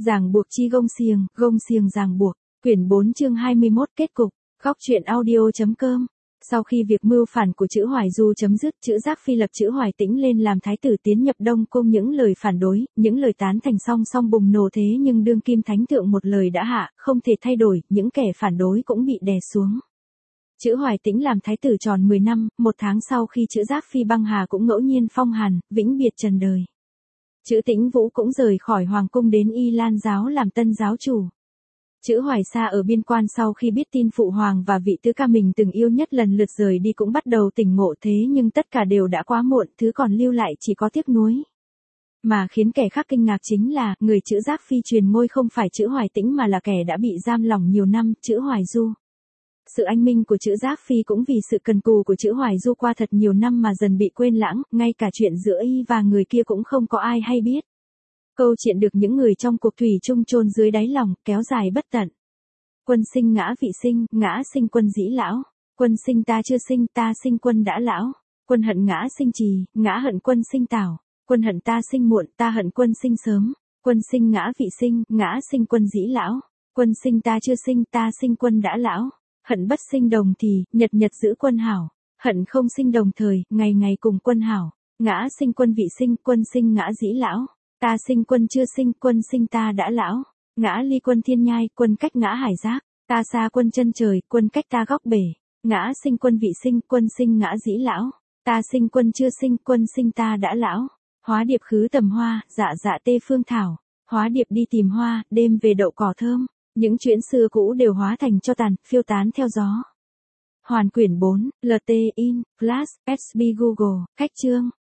Ràng buộc chi gông xiềng ràng buộc. Quyển 4 chương 21 kết cục. Góc truyện audio.com. Sau khi việc mưu phản của Chữ Hoài Du chấm dứt, Chữ Giác Phi lập Chữ Hoài Tĩnh lên làm thái tử tiến nhập Đông Cung. Những lời phản đối, những lời tán thành song song bùng nổ, thế nhưng đương kim thánh thượng một lời đã hạ, không thể thay đổi, những kẻ phản đối cũng bị đè xuống. Chữ Hoài Tĩnh làm thái tử tròn 10 năm, một tháng sau khi Chữ Giác Phi băng hà cũng ngẫu nhiên phong hàn, vĩnh biệt trần đời. Chữ Tĩnh Vũ cũng rời khỏi hoàng cung đến Y Lan giáo làm tân giáo chủ. Chữ Hoài Sa ở biên quan sau khi biết tin phụ hoàng và vị tứ ca mình từng yêu nhất lần lượt rời đi cũng bắt đầu tỉnh ngộ, thế nhưng tất cả đều đã quá muộn, thứ còn lưu lại chỉ có tiếc nuối. Mà khiến kẻ khác kinh ngạc chính là, người Chữ Giác Phi truyền ngôi không phải Chữ Hoài Tĩnh mà là kẻ đã bị giam lỏng nhiều năm, Chữ Hoài Du. Sự anh minh của Chữ Giác Phi cũng vì sự cần cù của Chữ Hoài Du qua thật nhiều năm mà dần bị quên lãng, ngay cả chuyện giữa y và người kia cũng không có ai hay biết. Câu chuyện được những người trong cuộc thủy chung chôn dưới đáy lòng, kéo dài bất tận. Quân sinh ngã vị sinh, ngã sinh quân dĩ lão. Quân sinh ta chưa sinh, ta sinh quân đã lão. Quân hận ngã sinh trì, ngã hận quân sinh tảo. Quân hận ta sinh muộn, ta hận quân sinh sớm. Quân sinh ngã vị sinh, ngã sinh quân dĩ lão. Quân sinh ta chưa sinh, ta sinh quân đã lão. Hận bất sinh đồng thì, nhật nhật giữ quân hảo. Hận không sinh đồng thời, ngày ngày cùng quân hảo. Ngã sinh quân vị sinh, quân sinh ngã dĩ lão. Ta sinh quân chưa sinh, quân sinh ta đã lão. Ngã ly quân thiên nhai, quân cách ngã hải giác. Ta xa quân chân trời, quân cách ta góc bể. Ngã sinh quân vị sinh, quân sinh ngã dĩ lão. Ta sinh quân chưa sinh, quân sinh ta đã lão. Hóa điệp khứ tầm hoa, dạ dạ tê phương thảo. Hóa điệp đi tìm hoa, đêm về đậu cỏ thơm. Những chuyện xưa cũ đều hóa thành tro tàn, phiêu tán theo gió. Hoàn quyển 4, LT in, Flash, SB Google, cách chương.